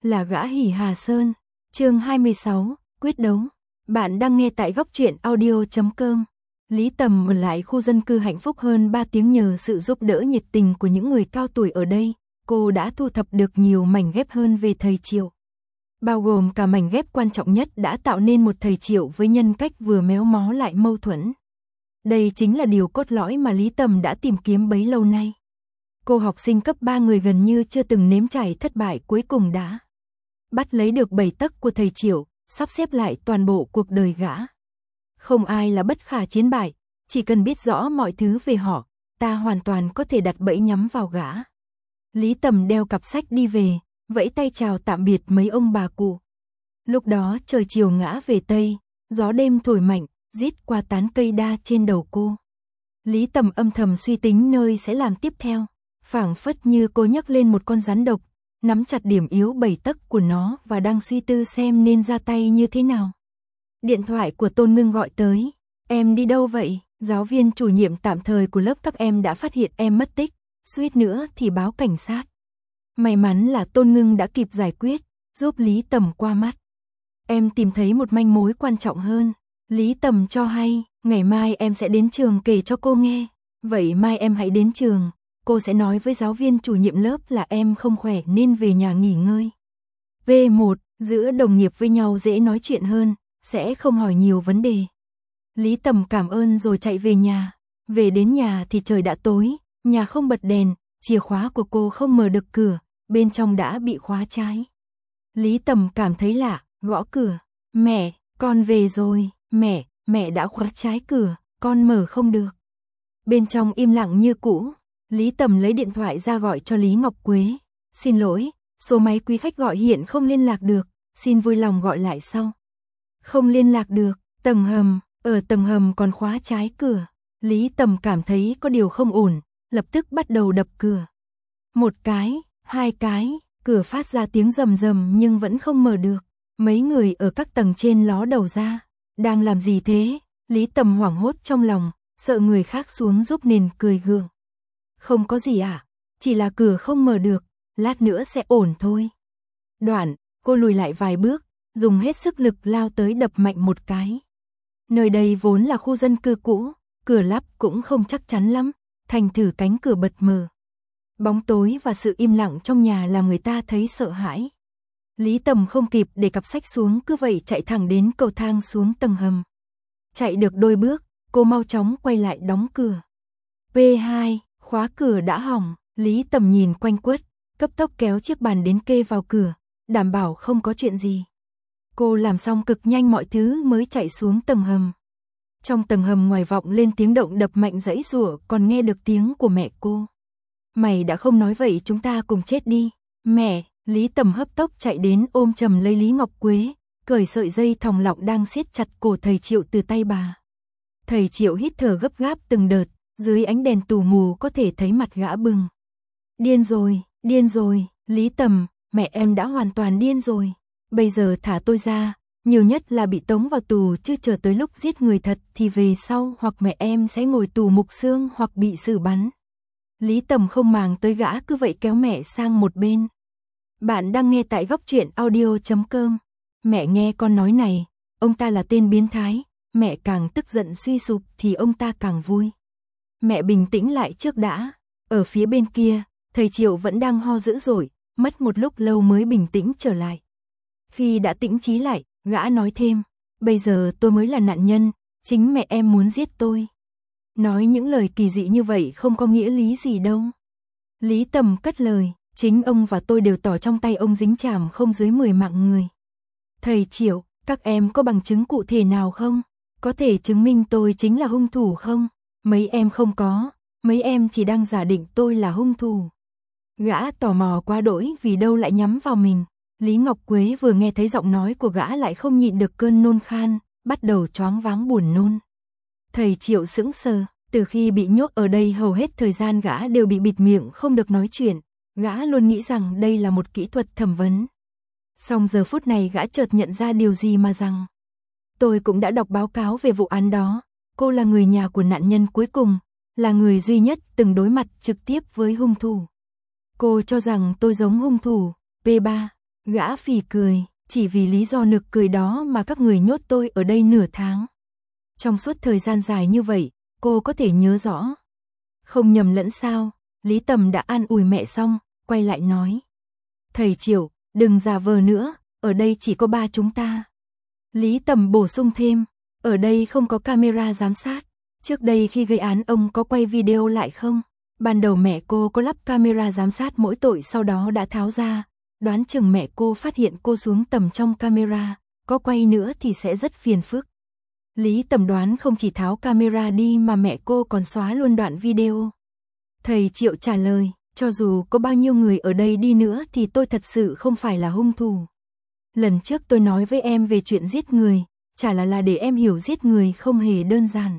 là gã Hỉ Hà Sơn. Chương 26, quyết đấu. Bạn đang nghe tại góc truyện audio.com. Lý Tầm ở lại khu dân cư hạnh phúc hơn 3 tiếng nhờ sự giúp đỡ nhiệt tình của những người cao tuổi ở đây. Cô đã thu thập được nhiều mảnh ghép hơn về thầy Triệu. Bao gồm cả mảnh ghép quan trọng nhất đã tạo nên một thầy Triệu với nhân cách vừa méo mó lại mâu thuẫn. Đây chính là điều cốt lõi mà Lý Tầm đã tìm kiếm bấy lâu nay. Cô học sinh cấp 3 người gần như chưa từng nếm trải thất bại cuối cùng đã bắt lấy được 7 tấc của thầy Triệu, sắp xếp lại toàn bộ cuộc đời gã. Không ai là bất khả chiến bại, chỉ cần biết rõ mọi thứ về họ, ta hoàn toàn có thể đặt bẫy nhắm vào gã. Lý Tầm đeo cặp sách đi về, vẫy tay chào tạm biệt mấy ông bà cụ. Lúc đó trời chiều ngã về Tây, gió đêm thổi mạnh, rít qua tán cây đa trên đầu cô. Lý Tầm âm thầm suy tính nơi sẽ làm tiếp theo, phảng phất như cô nhấc lên một con rắn độc, nắm chặt điểm yếu 7 tấc của nó và đang suy tư xem nên ra tay như thế nào. Điện thoại của Tôn Ngưng gọi tới. Em đi đâu vậy? Giáo viên chủ nhiệm tạm thời của lớp các em đã phát hiện em mất tích, suýt nữa thì báo cảnh sát. May mắn là Tôn Ngưng đã kịp giải quyết, giúp Lý Tầm qua mắt. Em tìm thấy một manh mối quan trọng hơn. Lý Tầm cho hay, ngày mai em sẽ đến trường kể cho cô nghe. Vậy mai em hãy đến trường, cô sẽ nói với giáo viên chủ nhiệm lớp là em không khỏe nên về nhà nghỉ ngơi. V1, giữa đồng nghiệp với nhau dễ nói chuyện hơn, sẽ không hỏi nhiều vấn đề. Lý Tầm cảm ơn rồi chạy về nhà. Về đến nhà thì trời đã tối, nhà không bật đèn, chìa khóa của cô không mở được cửa, bên trong đã bị khóa trái. Lý Tầm cảm thấy lạ, gõ cửa. Mẹ, con về rồi. Mẹ đã khóa trái cửa, con mở không được. Bên trong im lặng như cũ. Lý Tầm lấy điện thoại ra gọi cho Lý Ngọc Quế. Xin lỗi, số máy quý khách gọi hiện không liên lạc được, xin vui lòng gọi lại sau. Không liên lạc được, tầng hầm, ở tầng hầm còn khóa trái cửa. Lý Tầm cảm thấy có điều không ổn, lập tức bắt đầu đập cửa. Một cái, hai cái, cửa phát ra tiếng rầm rầm nhưng vẫn không mở được. Mấy người ở các tầng trên ló đầu ra. Đang làm gì thế? Lý Tầm hoảng hốt trong lòng, sợ người khác xuống giúp nên cười gượng. Không có gì ạ, chỉ là cửa không mở được, lát nữa sẽ ổn thôi. Đoạn, cô lùi lại vài bước, dùng hết sức lực lao tới đập mạnh một cái. Nơi đây vốn là khu dân cư cũ, cửa lắp cũng không chắc chắn lắm, thành thử cánh cửa bật mở. Bóng tối và sự im lặng trong nhà làm người ta thấy sợ hãi. Lý Tầm không kịp để cặp sách xuống cứ vậy chạy thẳng đến cầu thang xuống tầng hầm. Chạy được đôi bước, cô mau chóng quay lại đóng cửa. P2, khóa cửa đã hỏng, Lý Tầm nhìn quanh quất, cấp tốc kéo chiếc bàn đến kê vào cửa, đảm bảo không có chuyện gì. Cô làm xong cực nhanh mọi thứ mới chạy xuống tầng hầm. Trong tầng hầm ngoài vọng lên tiếng động đập mạnh giãy giụa, còn nghe được tiếng của mẹ cô. Mày đã không nói vậy chúng ta cùng chết đi. Mẹ, Lý Tầm hấp tốc chạy đến ôm chầm lấy Lý Ngọc Quế, cởi sợi dây thòng lọng đang siết chặt cổ thầy Triệu từ tay bà. Thầy Triệu hít thở gấp gáp từng đợt, dưới ánh đèn tù mù có thể thấy mặt gã bừng. Điên rồi, Lý Tầm, mẹ em đã hoàn toàn điên rồi. Bây giờ thả tôi ra, nhiều nhất là bị tống vào tù chứ chờ tới lúc giết người thật thì về sau hoặc mẹ em sẽ ngồi tù mục xương hoặc bị xử bắn. Lý Tầm không màng tới gã cứ vậy kéo mẹ sang một bên. Bạn đang nghe tại góc truyện audio.com. Mẹ nghe con nói này, ông ta là tên biến thái, mẹ càng tức giận suy sụp thì ông ta càng vui. Mẹ bình tĩnh lại trước đã. Ở phía bên kia, thầy Triệu vẫn đang ho dữ dội, mất một lúc lâu mới bình tĩnh trở lại. Khi đã tĩnh trí lại, gã nói thêm, bây giờ tôi mới là nạn nhân, chính mẹ em muốn giết tôi. Nói những lời kỳ dị như vậy không có nghĩa lý gì đâu. Lý Tầm cất lời, chính ông và tôi đều tỏ trong tay ông dính chàm không dưới 10 mạng người. Thầy Triệu, các em có bằng chứng cụ thể nào không? Có thể chứng minh tôi chính là hung thủ không? Mấy em không có, mấy em chỉ đang giả định tôi là hung thủ. Gã tò mò quá đỗi vì đâu lại nhắm vào mình. Lý Ngọc Quế vừa nghe thấy giọng nói của gã lại không nhịn được cơn nôn khan, bắt đầu choáng váng buồn nôn. Thầy Triệu sững sờ, từ khi bị nhốt ở đây hầu hết thời gian gã đều bị bịt miệng không được nói chuyện, gã luôn nghĩ rằng đây là một kỹ thuật thẩm vấn. Song giờ phút này gã chợt nhận ra điều gì mà rằng, tôi cũng đã đọc báo cáo về vụ án đó, cô là người nhà của nạn nhân cuối cùng, là người duy nhất từng đối mặt trực tiếp với hung thủ. Cô cho rằng tôi giống hung thủ. P3, Gã phì cười, chỉ vì lý do nực cười đó mà các người nhốt tôi ở đây nửa tháng. Trong suốt thời gian dài như vậy, cô có thể nhớ rõ. Không nhầm lẫn sao, Lý Tầm đã an ủi mẹ xong, quay lại nói. Thầy Triệu, đừng giả vờ nữa, ở đây chỉ có ba chúng ta. Lý Tầm bổ sung thêm, ở đây không có camera giám sát. Trước đây khi gây án ông có quay video lại không? Ban đầu mẹ cô có lắp camera giám sát mỗi tội sau đó đã tháo ra. Đoán chừng mẹ cô phát hiện cô xuống tầm trong camera, có quay nữa thì sẽ rất phiền phức. Lý Tầm đoán không chỉ tháo camera đi mà mẹ cô còn xóa luôn đoạn video. Thầy Triệu trả lời, cho dù có bao nhiêu người ở đây đi nữa thì tôi thật sự không phải là hung thủ. Lần trước tôi nói với em về chuyện giết người, chả là để em hiểu giết người không hề đơn giản.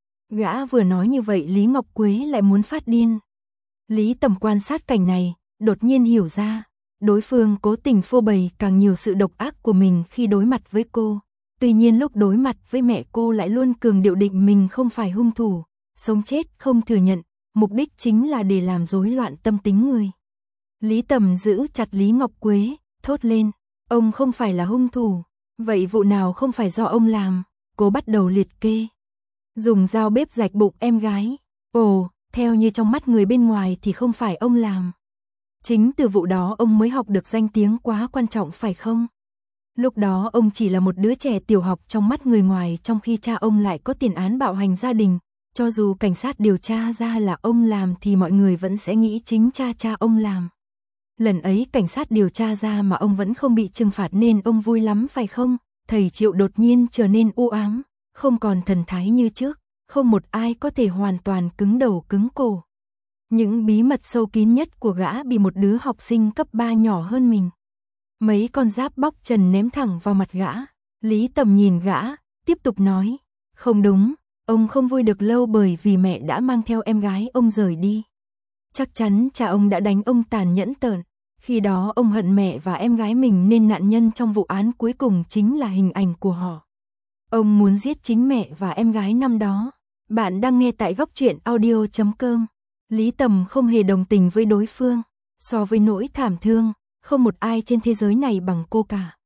Gã vừa nói như vậy Lý Ngọc Quế lại muốn phát điên. Lý Tầm quan sát cảnh này, đột nhiên hiểu ra, đối phương cố tình phô bày càng nhiều sự độc ác của mình khi đối mặt với cô. Tuy nhiên lúc đối mặt với mẹ cô lại luôn cường điệu định mình không phải hung thủ, sống chết không thừa nhận, mục đích chính là để làm rối loạn tâm tính người. Lý Tầm giữ chặt Lý Ngọc Quế, thốt lên, ông không phải là hung thủ, vậy vụ nào không phải do ông làm? Cô bắt đầu liệt kê. Dùng dao bếp rạch bụng em gái. Ồ, theo như trong mắt người bên ngoài thì không phải ông làm. Chính từ vụ đó ông mới học được danh tiếng quá quan trọng phải không? Lúc đó ông chỉ là một đứa trẻ tiểu học trong mắt người ngoài, trong khi cha ông lại có tiền án bạo hành gia đình. Cho dù cảnh sát điều tra ra là ông làm thì mọi người vẫn sẽ nghĩ chính cha ông làm. Lần ấy cảnh sát điều tra ra mà ông vẫn không bị trừng phạt nên ông vui lắm phải không? Thầy Triệu đột nhiên trở nên u ám, không còn thần thái như trước, không một ai có thể hoàn toàn cứng đầu cứng cổ. Những bí mật sâu kín nhất của gã bị một đứa học sinh cấp 3 nhỏ hơn mình. Mấy con giáp bóc trần ném thẳng vào mặt gã. Lý Tầm nhìn gã, tiếp tục nói, không đúng, ông không vui được lâu bởi vì mẹ đã mang theo em gái ông rời đi. Chắc chắn cha ông đã đánh ông tàn nhẫn tợn. Khi đó ông hận mẹ và em gái mình nên nạn nhân trong vụ án cuối cùng chính là hình ảnh của họ. Ông muốn giết chính mẹ và em gái năm đó. Bạn đang nghe tại góc truyện audio.com. Lý Tầm không hề đồng tình với đối phương. So với nỗi thảm thương, không một ai trên thế giới này bằng cô cả.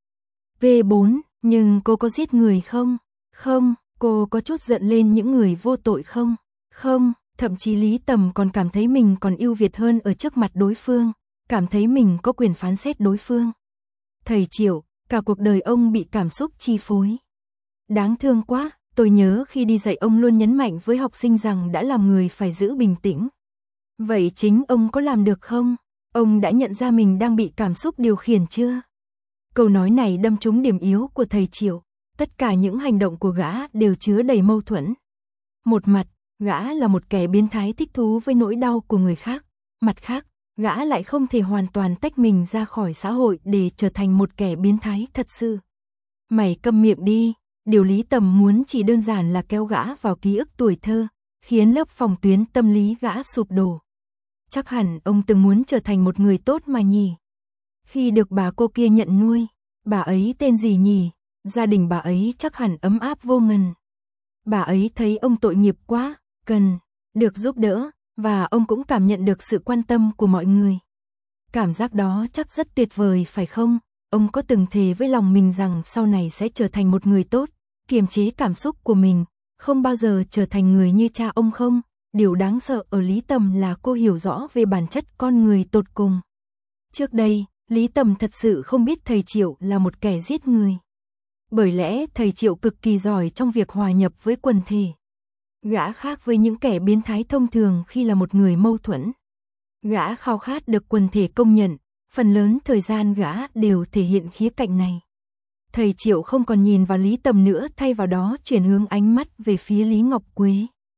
V4, nhưng cô có giết người không? Không, cô có chút giận lên những người vô tội không? Không, thậm chí Lý Tầm còn cảm thấy mình còn ưu việt hơn ở trước mặt đối phương, cảm thấy mình có quyền phán xét đối phương. Thầy Triệu, cả cuộc đời ông bị cảm xúc chi phối. Đáng thương quá, tôi nhớ khi đi dạy ông luôn nhấn mạnh với học sinh rằng đã làm người phải giữ bình tĩnh. Vậy chính ông có làm được không? Ông đã nhận ra mình đang bị cảm xúc điều khiển chưa? Câu nói này đâm trúng điểm yếu của thầy Triệu. Tất cả những hành động của gã đều chứa đầy mâu thuẫn. Một mặt, gã là một kẻ biến thái thích thú với nỗi đau của người khác. Mặt khác, gã lại không thể hoàn toàn tách mình ra khỏi xã hội để trở thành một kẻ biến thái thật sự. Mày câm miệng đi, điều Lý Tầm muốn chỉ đơn giản là kéo gã vào ký ức tuổi thơ, khiến lớp phòng tuyến tâm lý gã sụp đổ. Chắc hẳn ông từng muốn trở thành một người tốt mà nhỉ. Khi được bà cô kia nhận nuôi, bà ấy tên gì nhỉ? Gia đình bà ấy chắc hẳn ấm áp vô ngần. Bà ấy thấy ông tội nghiệp quá, cần được giúp đỡ, và ông cũng cảm nhận được sự quan tâm của mọi người. Cảm giác đó chắc rất tuyệt vời phải không? Ông có từng thề với lòng mình rằng sau này sẽ trở thành một người tốt, kiềm chế cảm xúc của mình, không bao giờ trở thành người như cha ông không? Điều đáng sợ ở Lý Tầm là cô hiểu rõ về bản chất con người tột cùng. Trước đây, Lý Tầm thật sự không biết thầy Triệu là một kẻ giết người. Bởi lẽ thầy Triệu cực kỳ giỏi trong việc hòa nhập với quần thể. Gã khác với những kẻ biến thái thông thường khi là một người mâu thuẫn. Gã khao khát được quần thể công nhận, phần lớn thời gian gã đều thể hiện khía cạnh này. Thầy Triệu không còn nhìn vào Lý Tầm nữa, thay vào đó chuyển hướng ánh mắt về phía Lý Ngọc Quế.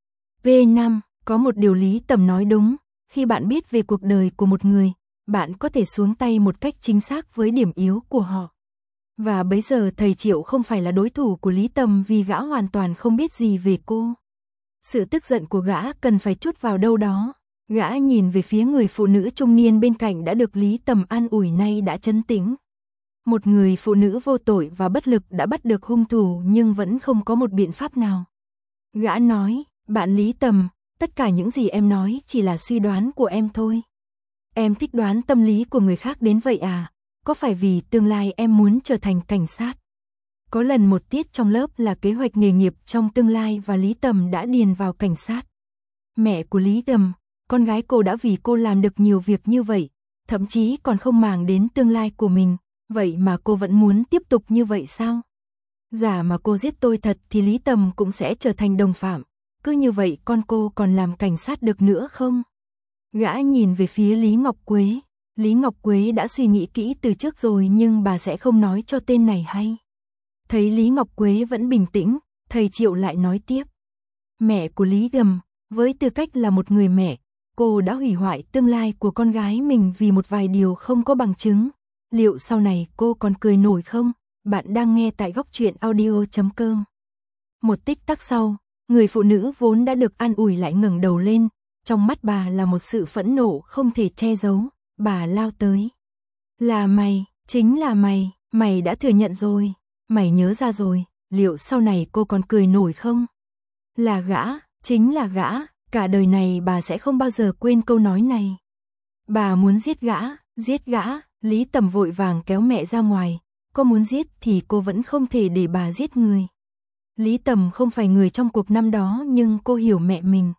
V5, có một điều Lý Tầm nói đúng, khi bạn biết về cuộc đời của một người, bạn có thể xuống tay một cách chính xác với điểm yếu của họ. Và bấy giờ thầy Triệu không phải là đối thủ của Lý Tầm vì gã hoàn toàn không biết gì về cô. Sự tức giận của gã cần phải trút vào đâu đó. Gã nhìn về phía người phụ nữ trung niên bên cạnh đã được Lý Tầm an ủi, nay đã trấn tĩnh. Một người phụ nữ vô tội và bất lực đã bắt được hung thủ nhưng vẫn không có một biện pháp nào. Gã nói, bạn Lý Tầm, tất cả những gì em nói chỉ là suy đoán của em thôi. Em thích đoán tâm lý của người khác đến vậy à? có phải vì tương lai em muốn trở thành cảnh sát? Có lần một tiết trong lớp là kế hoạch nghề nghiệp trong tương lai và Lý Tầm đã điền vào cảnh sát. Mẹ của Lý Tầm, con gái cô đã vì cô làm được nhiều việc như vậy, thậm chí còn không màng đến tương lai của mình, vậy mà cô vẫn muốn tiếp tục như vậy sao? Giả mà cô giết tôi thật thì Lý Tầm cũng sẽ trở thành đồng phạm, cứ như vậy con cô còn làm cảnh sát được nữa không? Gã nhìn về phía Lý Ngọc Quế. Lý Ngọc Quế đã suy nghĩ kỹ từ trước rồi nhưng bà sẽ không nói cho tên này hay. Thấy Lý Ngọc Quế vẫn bình tĩnh, thầy Triệu lại nói tiếp. Mẹ của Lý Gầm, với tư cách là một người mẹ, cô đã hủy hoại tương lai của con gái mình vì một vài điều không có bằng chứng. Liệu sau này cô còn cười nổi không? Bạn đang nghe tại góc truyện audio.com. Một tích tắc sau, người phụ nữ vốn đã được an ủi lại ngẩng đầu lên, trong mắt bà là một sự phẫn nộ không thể che giấu, bà lao tới. Là mày, chính là mày, mày đã thừa nhận rồi, mày nhớ ra rồi, liệu sau này cô còn cười nổi không? Là gã, chính là gã, cả đời này bà sẽ không bao giờ quên câu nói này. Bà muốn giết gã, Lý Tầm vội vàng kéo mẹ ra ngoài, cô muốn giết thì cô vẫn không thể để bà giết người. Lý Tầm không phải người trong cuộc năm đó nhưng cô hiểu mẹ mình.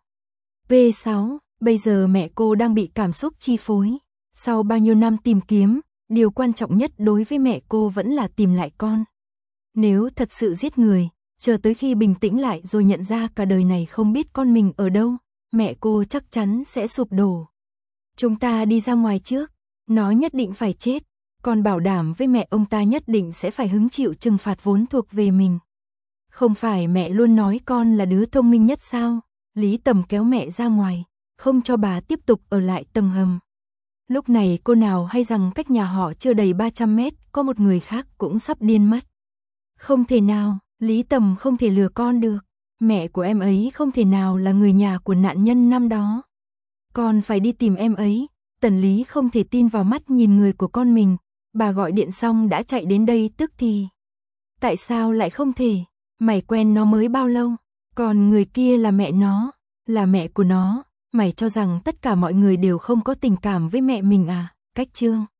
P6, bây giờ mẹ cô đang bị cảm xúc chi phối. Sau bao nhiêu năm tìm kiếm, điều quan trọng nhất đối với mẹ cô vẫn là tìm lại con. Nếu thật sự giết người, chờ tới khi bình tĩnh lại rồi nhận ra cả đời này không biết con mình ở đâu, mẹ cô chắc chắn sẽ sụp đổ. Chúng ta đi ra ngoài trước, nó nhất định phải chết, con bảo đảm với mẹ ông ta nhất định sẽ phải hứng chịu trừng phạt vốn thuộc về mình. Không phải mẹ luôn nói con là đứa thông minh nhất sao? Lý Tầm kéo mẹ ra ngoài, không cho bà tiếp tục ở lại tầng hầm. Lúc này cô nào hay rằng cách nhà họ chưa đầy 300 mét, có một người khác cũng sắp điên mất. Không thể nào, Lý Tầm không thể lừa con được. Mẹ của em ấy không thể nào là người nhà của nạn nhân năm đó. Con phải đi tìm em ấy. Tần Lý không thể tin vào mắt nhìn người của con mình. Bà gọi điện xong đã chạy đến đây tức thì. Tại sao lại không thể? Mày quen nó mới bao lâu? Còn người kia là mẹ nó, là mẹ của nó. Mày cho rằng tất cả mọi người đều không có tình cảm với mẹ mình à? Cách chương